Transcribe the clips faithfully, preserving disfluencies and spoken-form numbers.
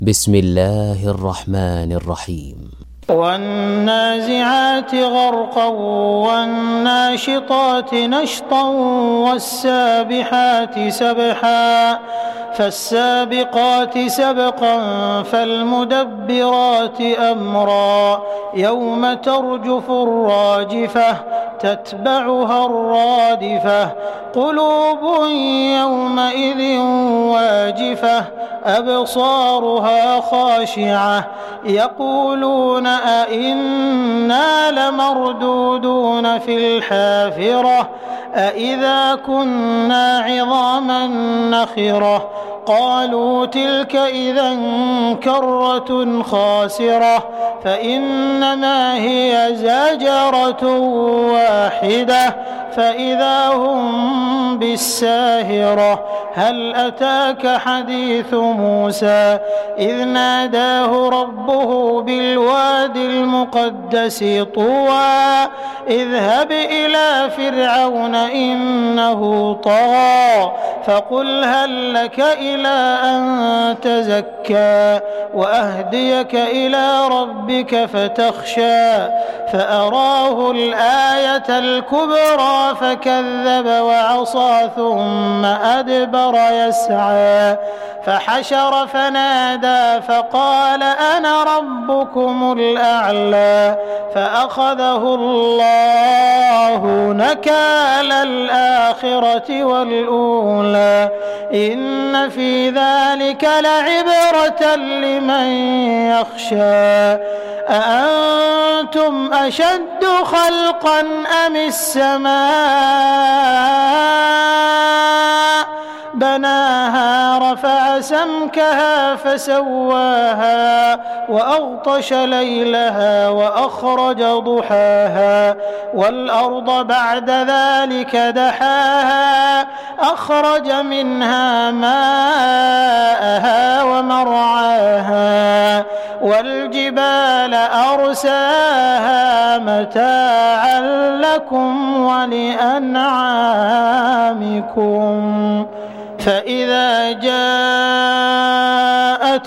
بسم الله الرحمن الرحيم. والنازعات غرقا والناشطات نشطا والسابحات سبحا فالسابقات سبقا فالمدبرات أمرا يوم ترجف الراجفة تتبعها الرادفة قلوب يومئذ واجفة أبصارها خاشعة يقولون أئنا لمردودون في الحافرة أئذا كنا عظاما نخرة قالوا تلك إذا كرة خاسرة فإنما هي زجرة واحدة فإذا هم بالساهرة هل أتاك حديث موسى إذ ناداه ربه بالواد المقدس طوى اذهب إلى فرعون إنه طغى فقل هل لك إلى أن تزكى وأهديك إلى ربك فتخشى فأراه الآية الكبرى فكذب وعصى ثم أدبر يسعى فحشر فنادى فقال أنا ربكم الأعلى فأخذه الله نكال الآخرة والأولى إن في ذلك لعبرة لمن يخشى أأنتم أشد خلقا أم السماء بناها رفع سمكها فسواها وأغطش ليلها وأخرج ضحاها والأرض بعد ذلك دحاها أخرج منها ماءها ومرعاها والجبال أرساها متاعا لكم ولأنعامكم فإذا جاءت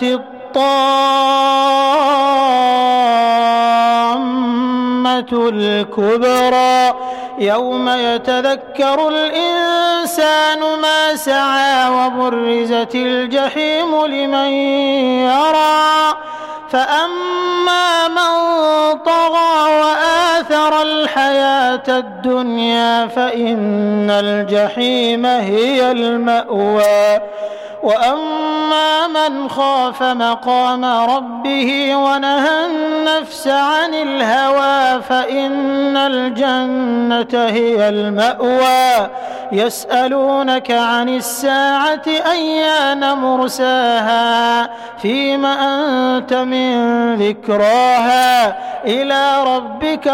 الطامة الكبرى يوم يتذكر الإنسان ما سعى وبرزت الجحيم لمن يرى فأما من طغى وآثر الحياة الدنيا فإن الجحيم هي المأوى وأما من خاف مقام ربه ونهى النفس عن الهوى فإن الجنة هي المأوى يسألونك عن الساعة أيان مرساها فيم أنت من ذكراها إلى ربك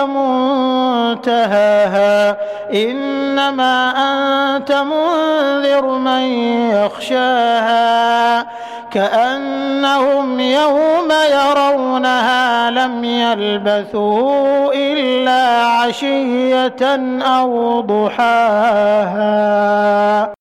منتهاها إنما أنت منذر من يخشاها كأنهم يوم يرونها لم يلبثوا إلا عشية أو ضحاها.